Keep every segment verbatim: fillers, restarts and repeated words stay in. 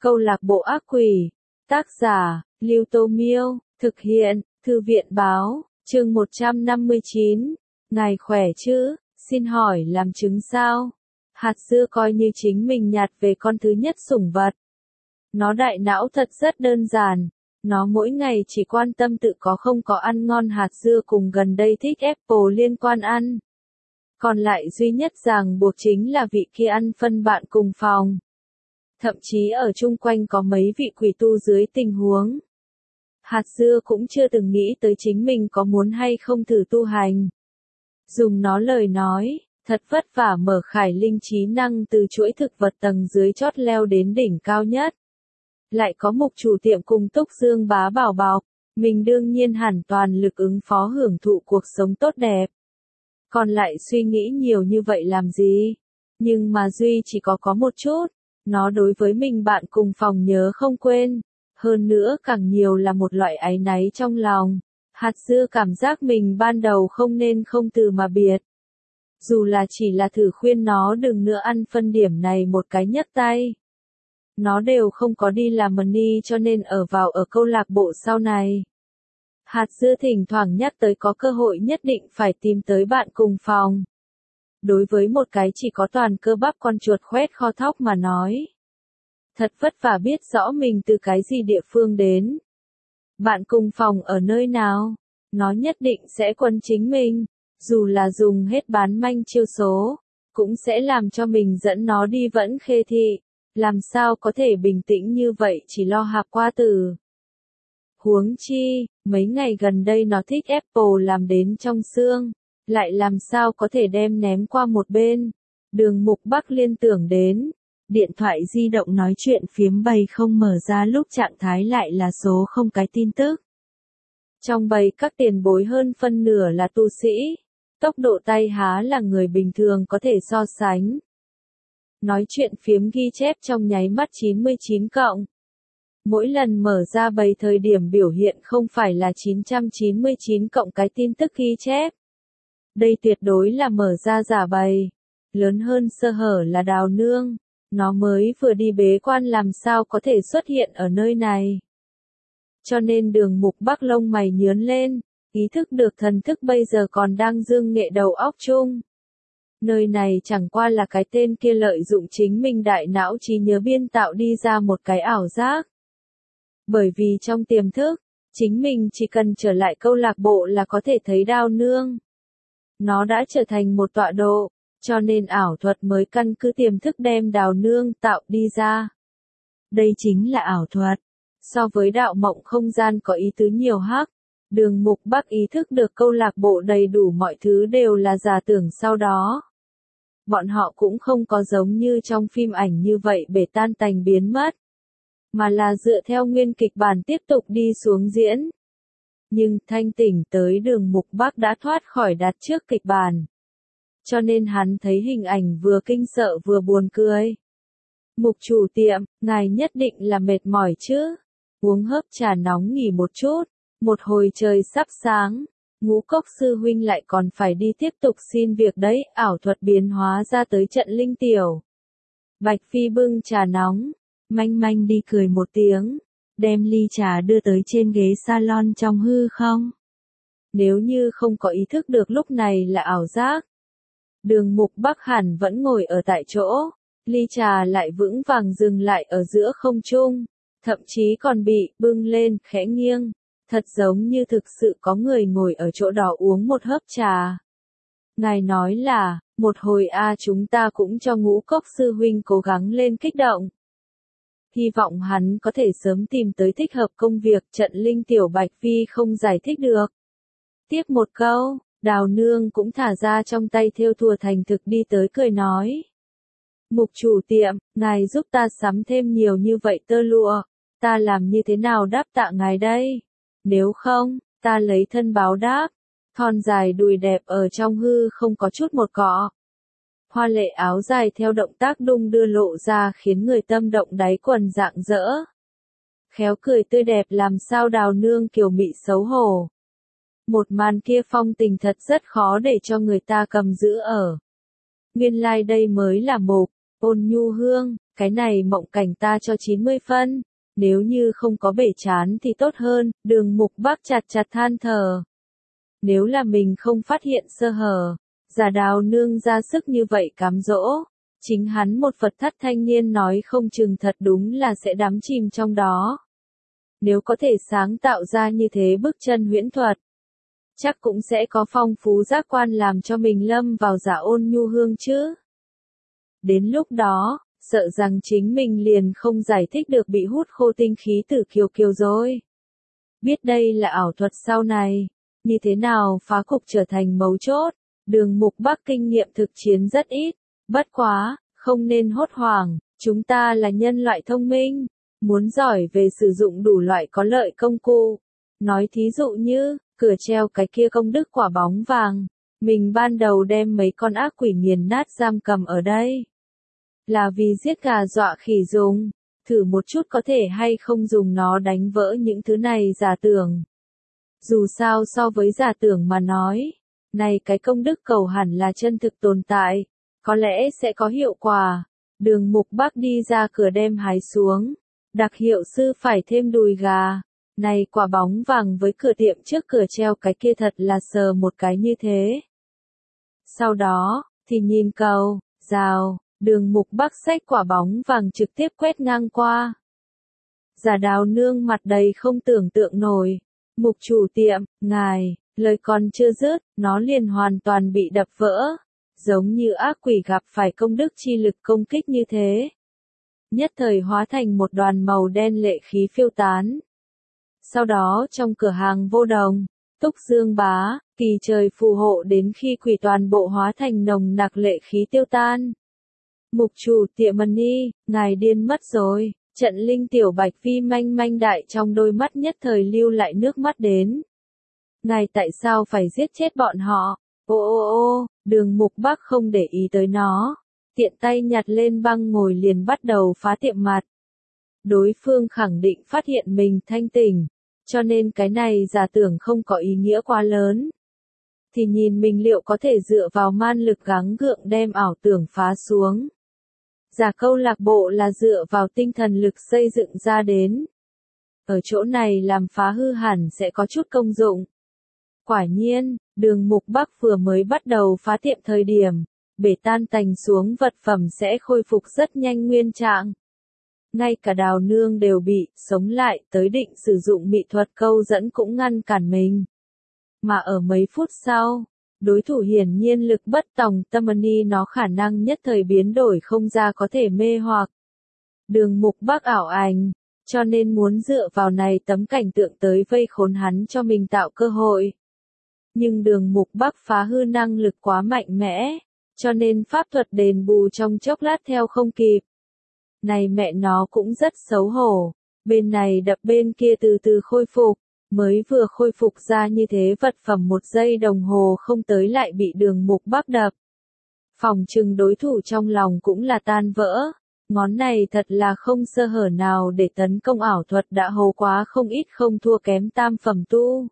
Câu lạc bộ ác quỷ. Tác giả, Lưu Tô Miêu. Thực hiện, Thư viện Báo. Chương một trăm năm mươi chín. Ngài khỏe chứ? Xin hỏi làm chứng sao? Hạt dưa coi như chính mình nhặt về con thứ nhất sủng vật. Nó đại não thật rất đơn giản. Nó mỗi ngày chỉ quan tâm tự có không có ăn ngon hạt dưa cùng gần đây thích Apple liên quan ăn. Còn lại duy nhất ràng buộc chính là vị kia ăn phân bạn cùng phòng. Thậm chí ở chung quanh có mấy vị quỷ tu dưới tình huống. Hạt dưa cũng chưa từng nghĩ tới chính mình có muốn hay không thử tu hành. Dùng nó lời nói, thật vất vả mở khải linh trí năng từ chuỗi thực vật tầng dưới chót leo đến đỉnh cao nhất. Lại có mục chủ tiệm cùng Túc Dương bá bảo bọc, mình đương nhiên hẳn toàn lực ứng phó hưởng thụ cuộc sống tốt đẹp. Còn lại suy nghĩ nhiều như vậy làm gì? Nhưng mà Duy chỉ có có một chút, nó đối với mình bạn cùng phòng nhớ không quên. Hơn nữa càng nhiều là một loại áy náy trong lòng. Hạt dưa cảm giác mình ban đầu không nên không từ mà biệt. Dù là chỉ là thử khuyên nó đừng nữa ăn phân điểm này một cái nhấc tay. Nó đều không có đi làm money cho nên ở vào ở câu lạc bộ sau này. Hạt dưa thỉnh thoảng nhắc tới có cơ hội nhất định phải tìm tới bạn cùng phòng. Đối với một cái chỉ có toàn cơ bắp con chuột khoét kho thóc mà nói. Thật vất vả biết rõ mình từ cái gì địa phương đến. Bạn cùng phòng ở nơi nào, nó nhất định sẽ quân chính mình, dù là dùng hết bán manh chiêu số, cũng sẽ làm cho mình dẫn nó đi vẫn khê thị, làm sao có thể bình tĩnh như vậy chỉ lo hạp qua từ. Huống chi, mấy ngày gần đây nó thích Apple làm đến trong xương, lại làm sao có thể đem ném qua một bên. Đường Mục Bắc liên tưởng đến. Điện thoại di động nói chuyện phiếm bầy không mở ra lúc trạng thái lại là số không cái tin tức. Trong bầy các tiền bối hơn phân nửa là tu sĩ. Tốc độ tay há là người bình thường có thể so sánh. Nói chuyện phiếm ghi chép trong nháy mắt chín mươi chín cộng. Mỗi lần mở ra bầy thời điểm biểu hiện không phải là chín trăm chín mươi chín cộng cái tin tức ghi chép. Đây tuyệt đối là mở ra giả bầy. Lớn hơn sơ hở là Đào Nương. Nó mới vừa đi bế quan làm sao có thể xuất hiện ở nơi này. Cho nên Đường Mục Bắc lông mày nhướn lên, ý thức được thần thức bây giờ còn đang dương nghệ đầu óc chung. Nơi này chẳng qua là cái tên kia lợi dụng chính mình đại não trí nhớ biên tạo đi ra một cái ảo giác. Bởi vì trong tiềm thức, chính mình chỉ cần trở lại câu lạc bộ là có thể thấy Đao Nương. Nó đã trở thành một tọa độ. Cho nên ảo thuật mới căn cứ tiềm thức đem Đào Nương tạo đi ra. Đây chính là ảo thuật. So với đạo mộng không gian có ý tứ nhiều hắc, Đường Mục Bắc ý thức được câu lạc bộ đầy đủ mọi thứ đều là giả tưởng sau đó. Bọn họ cũng không có giống như trong phim ảnh như vậy bể tan tành biến mất, mà là dựa theo nguyên kịch bản tiếp tục đi xuống diễn. Nhưng thanh tỉnh tới Đường Mục Bắc đã thoát khỏi đặt trước kịch bản. Cho nên hắn thấy hình ảnh vừa kinh sợ vừa buồn cười. Mục chủ tiệm, ngài nhất định là mệt mỏi chứ. Uống hớp trà nóng nghỉ một chút. Một hồi trời sắp sáng. Ngũ Cốc sư huynh lại còn phải đi tiếp tục xin việc đấy. Ảo thuật biến hóa ra tới trận linh tiểu. Bạch Phi bưng trà nóng. Manh manh đi cười một tiếng. Đem ly trà đưa tới trên ghế salon trong hư không. Nếu như không có ý thức được lúc này là ảo giác. Đường Mục Bắc hẳn vẫn ngồi ở tại chỗ, ly trà lại vững vàng dừng lại ở giữa không trung, thậm chí còn bị bưng lên khẽ nghiêng, thật giống như thực sự có người ngồi ở chỗ đó uống một hớp trà. Ngài nói là, một hồi a chúng ta cũng cho Ngũ Cốc sư huynh cố gắng lên kích động. Hy vọng hắn có thể sớm tìm tới thích hợp công việc trận linh tiểu Bạch Phi không giải thích được. Tiếp một câu. Đào Nương cũng thả ra trong tay thêu thùa thành thực đi tới cười nói. Mục chủ tiệm, ngài giúp ta sắm thêm nhiều như vậy tơ lụa, ta làm như thế nào đáp tạ ngài đây? Nếu không, ta lấy thân báo đáp. Thon dài đùi đẹp ở trong hư không có chút một cọ. Hoa lệ áo dài theo động tác đung đưa lộ ra khiến người tâm động đáy quần rạng rỡ. Khéo cười tươi đẹp làm sao Đào Nương kiều mị xấu hổ. Một màn kia phong tình thật rất khó để cho người ta cầm giữ ở. Nguyên lai like đây mới là Mục, Ôn Nhu Hương, cái này mộng cảnh ta cho chín mươi phân, nếu như không có bể chán thì tốt hơn, Đường Mục Bắc chặt chặt than thở. Nếu là mình không phát hiện sơ hở, Giả Đào Nương ra sức như vậy cám dỗ, chính hắn một Phật thất thanh niên nói không chừng thật đúng là sẽ đắm chìm trong đó. Nếu có thể sáng tạo ra như thế bức chân huyễn thuật, chắc cũng sẽ có phong phú giác quan làm cho mình lâm vào giả ôn nhu hương chứ. Đến lúc đó, sợ rằng chính mình liền không giải thích được bị hút khô tinh khí tử kiều kiều rồi. Biết đây là ảo thuật sau này, như thế nào phá cục trở thành mấu chốt, Đường Mục Bắc kinh nghiệm thực chiến rất ít, bất quá, không nên hốt hoảng, chúng ta là nhân loại thông minh, muốn giỏi về sử dụng đủ loại có lợi công cụ. Nói thí dụ như, cửa treo cái kia công đức quả bóng vàng, mình ban đầu đem mấy con ác quỷ nghiền nát giam cầm ở đây. Là vì giết gà dọa khỉ dùng, thử một chút có thể hay không dùng nó đánh vỡ những thứ này giả tưởng. Dù sao so với giả tưởng mà nói, này cái công đức cầu hẳn là chân thực tồn tại, có lẽ sẽ có hiệu quả. Đường Mục Bắc đi ra cửa đem hái xuống, đặc hiệu sư phải thêm đùi gà. Này quả bóng vàng với cửa tiệm trước cửa treo cái kia thật là sờ một cái như thế. Sau đó, thì nhìn cầu, rào, Đường Mục Bắc xách quả bóng vàng trực tiếp quét ngang qua. Giả Đào Nương mặt đầy không tưởng tượng nổi. Mục chủ tiệm, ngài, lời còn chưa dứt, nó liền hoàn toàn bị đập vỡ. Giống như ác quỷ gặp phải công đức chi lực công kích như thế. Nhất thời hóa thành một đoàn màu đen lệ khí phiêu tán. Sau đó trong cửa hàng vô đồng, túc dương bá, kỳ trời phù hộ đến khi quỷ toàn bộ hóa thành nồng nặc lệ khí tiêu tan. Mục chủ tiệm Money, ngài điên mất rồi, trận linh tiểu bạch vi manh manh đại trong đôi mắt nhất thời lưu lại nước mắt đến. Ngài tại sao phải giết chết bọn họ? Ô ô ô, Đường Mục Bắc không để ý tới nó, tiện tay nhặt lên băng ngồi liền bắt đầu phá tiệm mặt. Đối phương khẳng định phát hiện mình thanh tỉnh, cho nên cái này giả tưởng không có ý nghĩa quá lớn. Thì nhìn mình liệu có thể dựa vào man lực gắng gượng đem ảo tưởng phá xuống. Giả câu lạc bộ là dựa vào tinh thần lực xây dựng ra đến. Ở chỗ này làm phá hư hẳn sẽ có chút công dụng. Quả nhiên, Đường Mục Bắc vừa mới bắt đầu phá tiệm thời điểm, bể tan tành xuống vật phẩm sẽ khôi phục rất nhanh nguyên trạng. Ngay cả Đào Nương đều bị sống lại tới định sử dụng mỹ thuật câu dẫn cũng ngăn cản mình. Mà ở mấy phút sau, đối thủ hiển nhiên lực bất tòng tâm ni nó khả năng nhất thời biến đổi không ra có thể mê hoặc. Đường Mục Bắc ảo ảnh, cho nên muốn dựa vào này tấm cảnh tượng tới vây khốn hắn cho mình tạo cơ hội. Nhưng Đường Mục Bắc phá hư năng lực quá mạnh mẽ, cho nên pháp thuật đền bù trong chốc lát theo không kịp. Này mẹ nó cũng rất xấu hổ, bên này đập bên kia từ từ khôi phục, mới vừa khôi phục ra như thế vật phẩm một giây đồng hồ không tới lại bị Đường Mục Bắc đập. Phòng trừng đối thủ trong lòng cũng là tan vỡ, ngón này thật là không sơ hở nào để tấn công ảo thuật đã hồ quá không ít không thua kém tam phẩm tu.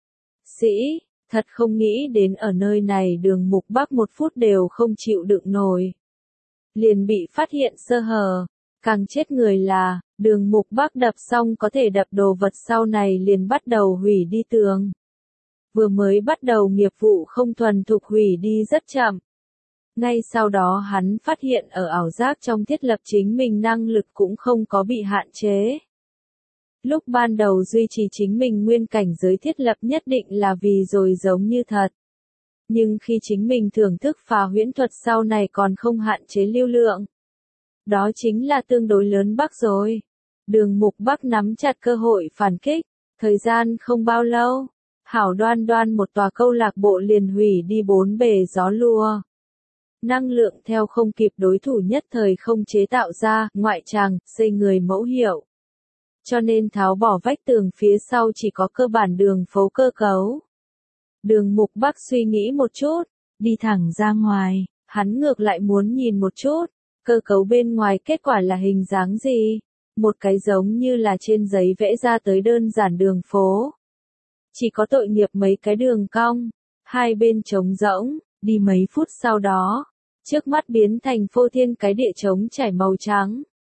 Sĩ, thật không nghĩ đến ở nơi này Đường Mục Bắc một phút đều không chịu đựng nổi. Liền bị phát hiện sơ hở. Càng chết người là, Đường Mục Bắc đập xong có thể đập đồ vật sau này liền bắt đầu hủy đi tường. Vừa mới bắt đầu nghiệp vụ không thuần thục hủy đi rất chậm. Ngay sau đó hắn phát hiện ở ảo giác trong thiết lập chính mình năng lực cũng không có bị hạn chế. Lúc ban đầu duy trì chính mình nguyên cảnh giới thiết lập nhất định là vì rồi giống như thật. Nhưng khi chính mình thưởng thức phá huyễn thuật sau này còn không hạn chế lưu lượng. Đó chính là tương đối lớn Bắc rồi. Đường Mục Bắc nắm chặt cơ hội phản kích, thời gian không bao lâu, hảo đoan đoan một tòa câu lạc bộ liền hủy đi bốn bề gió lùa. Năng lượng theo không kịp đối thủ nhất thời không chế tạo ra, ngoại tràng, xây người mẫu hiệu. Cho nên tháo bỏ vách tường phía sau chỉ có cơ bản đường phố cơ cấu. Đường Mục Bắc suy nghĩ một chút, đi thẳng ra ngoài, hắn ngược lại muốn nhìn một chút. Cơ cấu bên ngoài kết quả là hình dáng gì? Một cái giống như là trên giấy vẽ ra tới đơn giản đường phố. Chỉ có tội nghiệp mấy cái đường cong, hai bên trống rỗng, đi mấy phút sau đó, trước mắt biến thành phô thiên cái địa trống trải màu trắng.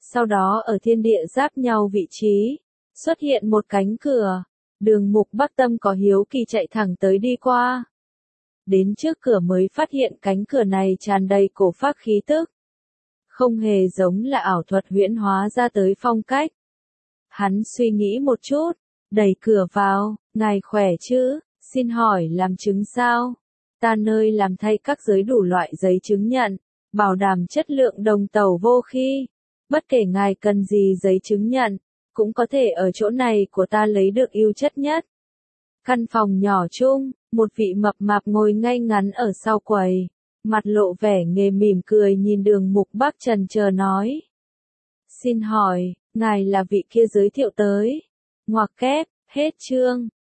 Sau đó ở thiên địa giáp nhau vị trí, xuất hiện một cánh cửa. Đường Mục Bắc tâm có hiếu kỳ chạy thẳng tới đi qua. Đến trước cửa mới phát hiện cánh cửa này tràn đầy cổ phác khí tức. Không hề giống là ảo thuật huyễn hóa ra tới phong cách. Hắn suy nghĩ một chút, đẩy cửa vào, ngài khỏe chứ, xin hỏi làm chứng sao? Ta nơi làm thay các giới đủ loại giấy chứng nhận, bảo đảm chất lượng đồng tàu vô khi. Bất kể ngài cần gì giấy chứng nhận, cũng có thể ở chỗ này của ta lấy được ưu chất nhất. Căn phòng nhỏ chung, một vị mập mạp ngồi ngay ngắn ở sau quầy, mặt lộ vẻ nghề mỉm cười nhìn Đường Mục Bắc trần chờ nói. Xin hỏi, ngài là vị kia giới thiệu tới. Ngoặc kép, hết chương.